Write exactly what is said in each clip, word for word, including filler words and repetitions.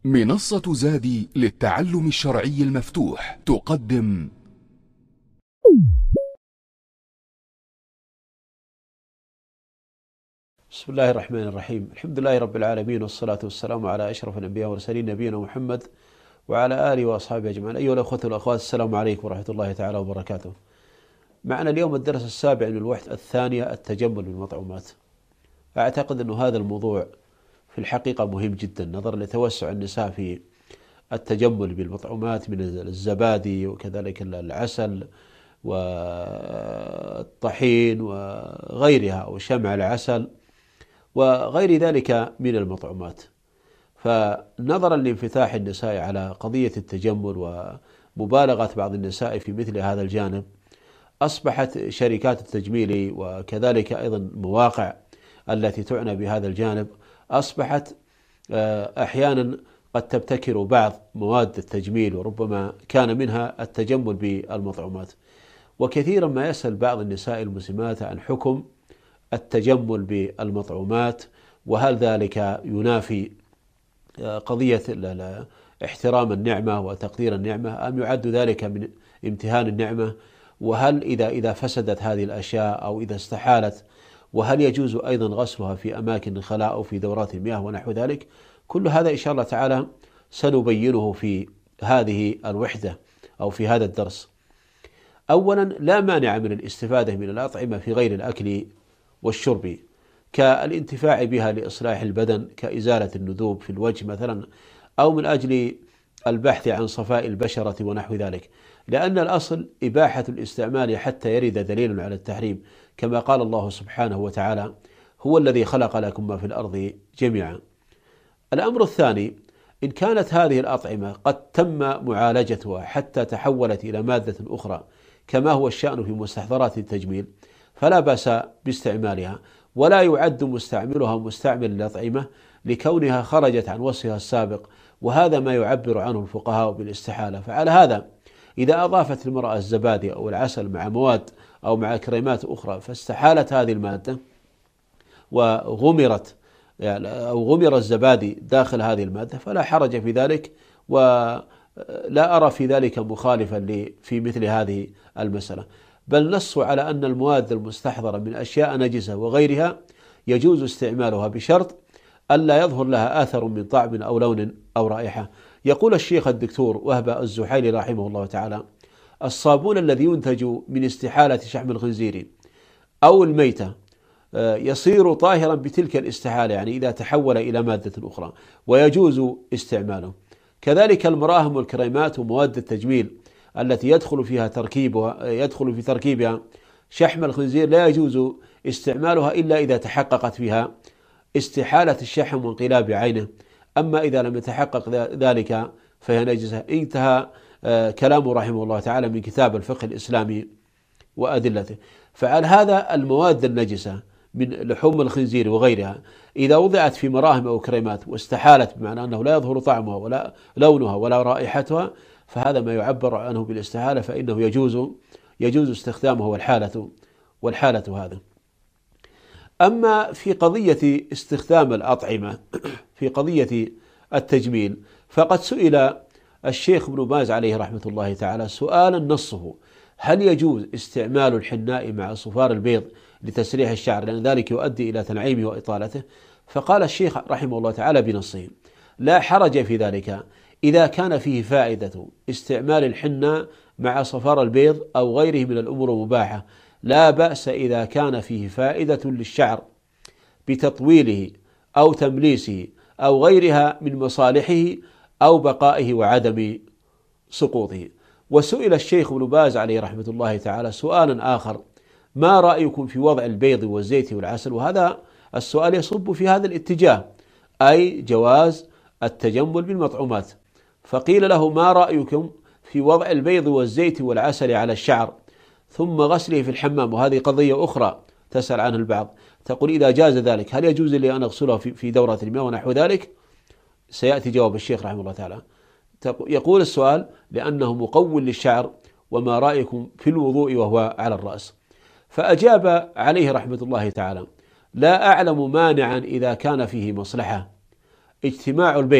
منصة زادي للتعلم الشرعي المفتوح تقدم بسم الله الرحمن الرحيم. الحمد لله رب العالمين، والصلاة والسلام على أشرف الأنبياء والمرسلين نبينا محمد وعلى آله وأصحابه أجمعين. أيها الأخوة والأخوات، السلام عليكم ورحمة الله تعالى وبركاته. معنا اليوم الدرس السابع من الوحدة الثانية، التجمل بالمطعومات. أعتقد أن هذا الموضوع في الحقيقة مهم جدا نظرا لتوسع النساء في التجمل بالمطعومات من الزبادي وكذلك العسل والطحين وغيرها وشمع العسل وغير ذلك من المطعومات. فنظرا لانفتاح النساء على قضية التجمل ومبالغة بعض النساء في مثل هذا الجانب، أصبحت شركات التجميل وكذلك أيضا مواقع التي تعنى بهذا الجانب أصبحت أحيانا قد تبتكر بعض مواد التجميل، وربما كان منها التجمل بالمطعومات. وكثيرا ما يسأل بعض النساء المسلمات عن حكم التجمل بالمطعومات، وهل ذلك ينافي قضية احترام النعمة وتقدير النعمة، أم يعد ذلك من امتهان النعمة؟ وهل إذا إذا فسدت هذه الأشياء أو إذا استحالت، وهل يجوز أيضا غسلها في أماكن الخلاء أو في دورات المياه ونحو ذلك؟ كل هذا إن شاء الله تعالى سنبينه في هذه الوحدة أو في هذا الدرس. أولا، لا مانع من الاستفادة من الأطعمة في غير الأكل والشرب، كالانتفاع بها لإصلاح البدن كإزالة الندوب في الوجه مثلا، أو من أجل البحث عن صفاء البشرة ونحو ذلك، لأن الأصل إباحة الاستعمال حتى يرد دليل على التحريم، كما قال الله سبحانه وتعالى: هو الذي خلق لكم ما في الأرض جميعا. الأمر الثاني، إن كانت هذه الأطعمة قد تم معالجتها حتى تحولت إلى مادة أخرى كما هو الشأن في مستحضرات التجميل، فلا بأس باستعمالها، ولا يعد مستعملها مستعمل للأطعمة لكونها خرجت عن وصفها السابق، وهذا ما يعبر عنه الفقهاء بالاستحالة. فعلى هذا، إذا أضافت المرأة الزبادي أو العسل مع مواد أو مع كريمات أخرى فاستحالت هذه المادة وغمرت أو غمر الزبادي داخل هذه المادة، فلا حرج في ذلك، ولا أرى في ذلك مخالفا في مثل هذه المسألة. بل نص على أن المواد المستحضرة من أشياء نجسة وغيرها يجوز استعمالها بشرط ألا يظهر لها آثر من طعم أو لون أو رائحة. يقول الشيخ الدكتور وهب الزحيلي رحمه الله تعالى: الصابون الذي ينتج من استحالة شحم الخنزير أو الميتة يصير طاهرا بتلك الاستحالة، يعني إذا تحول إلى مادة أخرى، ويجوز استعماله. كذلك المراهم والكريمات ومواد التجميل التي يدخل فيها تركيبها يدخل في تركيبها شحم الخنزير لا يجوز استعمالها إلا إذا تحققت فيها استحالة الشحم وانقلاب عينه، أما إذا لم يتحقق ذلك فهي نجسة. انتهى كلامه رحمه الله تعالى من كتاب الفقه الإسلامي وأدلته. فعلى هذا، المواد النجسة من لحوم الخنزير وغيرها إذا وضعت في مراهم أو كريمات واستحالت، بمعنى أنه لا يظهر طعمها ولا لونها ولا رائحتها، فهذا ما يعبر عنه بالاستحالة، فإنه يجوز يجوز استخدامه والحالة والحالة هذا. أما في قضية استخدام الأطعمة في قضية التجميل، فقد سئل الشيخ ابن باز عليه رحمة الله تعالى سؤالا نصه: هل يجوز استعمال الحناء مع صفار البيض لتسريح الشعر، لأن ذلك يؤدي إلى تنعيمه وإطالته؟ فقال الشيخ رحمه الله تعالى بنصه: لا حرج في ذلك إذا كان فيه فائدة استعمال الحناء مع صفار البيض أو غيره من الأمور المباحة، لا بأس إذا كان فيه فائدة للشعر بتطويله أو تمليسه أو غيرها من مصالحه أو بقائه وعدم سقوطه. وسئل الشيخ ابن باز عليه رحمة الله تعالى سؤالا آخر: ما رأيكم في وضع البيض والزيت والعسل؟ وهذا السؤال يصب في هذا الاتجاه، أي جواز التجمل بالمطعومات. فقيل له: ما رأيكم في وضع البيض والزيت والعسل على الشعر ثم غسله في الحمام؟ وهذه قضية أخرى تسأل عنها البعض، تقول: إذا جاز ذلك هل يجوز لي أن أغسله في دورة المياه ونحو ذلك؟ سيأتي جواب الشيخ رحمه الله تعالى. يقول السؤال لأنه مقوّل للشعر: وما رأيكم في الوضوء وهو على الرأس؟ فأجاب عليه رحمة الله تعالى: لا أعلم مانعا إذا كان فيه مصلحة اجتماع البيض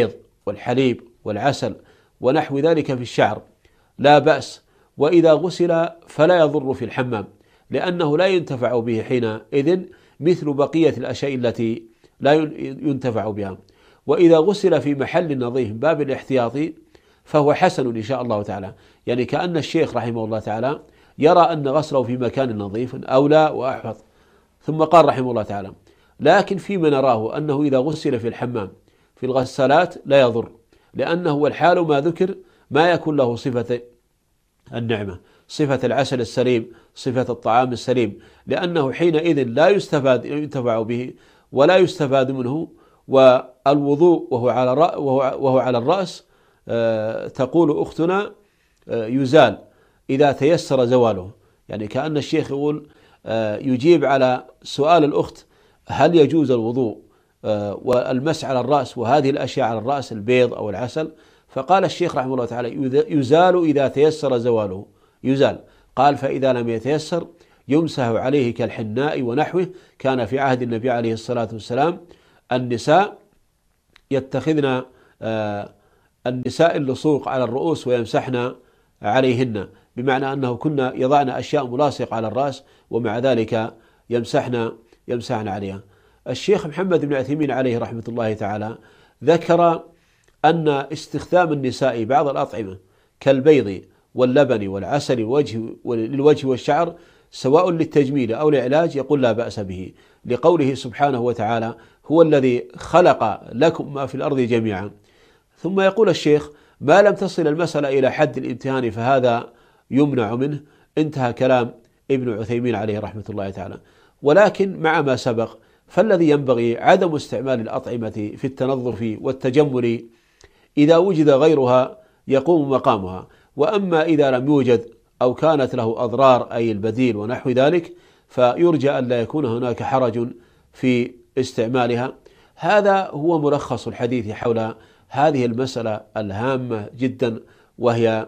والحليب والعسل ونحو ذلك في الشعر لا بأس، وإذا غسل فلا يضر في الحمام، لأنه لا ينتفع به حينئذ مثل بقية الأشياء التي لا ينتفع بها. وإذا غسل في محل نظيف باب الاحتياطي فهو حسن إن شاء الله تعالى، يعني كأن الشيخ رحمه الله تعالى يرى أن غسله في مكان نظيف أولى وأحفظ. ثم قال رحمه الله تعالى: لكن فيما نراه أنه إذا غسل في الحمام في الغسالات لا يضر، لأنه والحال ما ذكر ما يكون له صفة النعمة، صفة العسل السليم، صفة الطعام السليم، لأنه حينئذ لا يستفاد ينتفع به ولا يستفاد منه. والوضوء وهو على وهو على الرأس تقول أختنا يزال إذا تيسر زواله، يعني كأن الشيخ يقول يجيب على سؤال الأخت هل يجوز الوضوء والمس على الرأس وهذه الأشياء على الرأس البيض أو العسل، فقال الشيخ رحمه الله تعالى يزال إذا تيسر زواله، يزال. قال فإذا لم يتيسر يمسح عليه كالحناء ونحوه. كان في عهد النبي عليه الصلاة والسلام النساء يتخذن النساء اللصوق على الرؤوس ويمسحن عليهن، بمعنى أنه كنا يضعن أشياء ملاصقة على الرأس ومع ذلك يمسحن يمسحن عليها. الشيخ محمد بن عثيمين عليه رحمة الله تعالى ذكر أن استخدام النساء بعض الأطعمة كالبيض واللبن والعسل للوجه والشعر سواء للتجميل أو للعلاج يقول لا بأس به، لقوله سبحانه وتعالى: هو الذي خلق لكم ما في الأرض جميعا. ثم يقول الشيخ: ما لم تصل المسألة إلى حد الامتهان فهذا يمنع منه. انتهى كلام ابن عثيمين عليه رحمة الله تعالى. ولكن مع ما سبق فالذي ينبغي عدم استعمال الأطعمة في التنظف والتجمل إذا وجد غيرها يقوم مقامها، وأما إذا لم يوجد أو كانت له أضرار أي البديل ونحو ذلك فيرجى أن لا يكون هناك حرج في استعمالها. هذا هو ملخص الحديث حول هذه المسألة الهامة جدا، وهي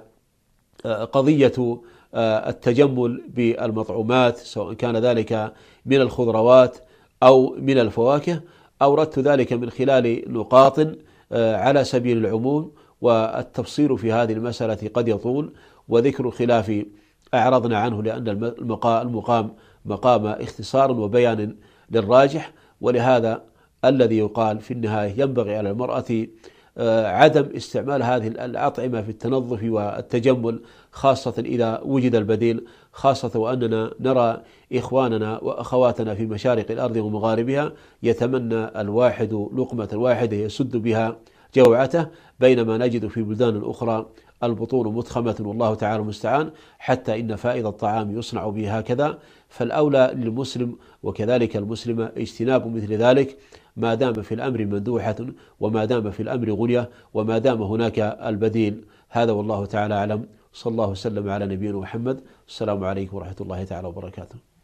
قضية التجمل بالمطعومات سواء كان ذلك من الخضروات أو من الفواكه. أوردت ذلك من خلال نقاط على سبيل العموم، والتفصيل في هذه المسألة قد يطول، وذكر الخلاف أعرضنا عنه لأن المقام مقام اختصار وبيان للراجح. ولهذا الذي يقال في النهاية ينبغي على المرأة عدم استعمال هذه الأطعمة في التنظف والتجمل، خاصة إذا وجد البديل، خاصة وأننا نرى إخواننا وأخواتنا في مشارق الأرض ومغاربها يتمنى الواحد لقمة واحدة يسد بها جوعته، بينما نجد في بلدان أخرى البطون متخمة والله تعالى المستعان، حتى إن فائض الطعام يصنع به هكذا. فالأولى للمسلم وكذلك المسلمة اجتناب مثل ذلك ما دام في الأمر مندوحة وما دام في الأمر غنية وما دام هناك البديل. هذا والله تعالى أعلم. صلى الله وسلم على نبينا محمد. السلام عليكم ورحمة الله تعالى وبركاته.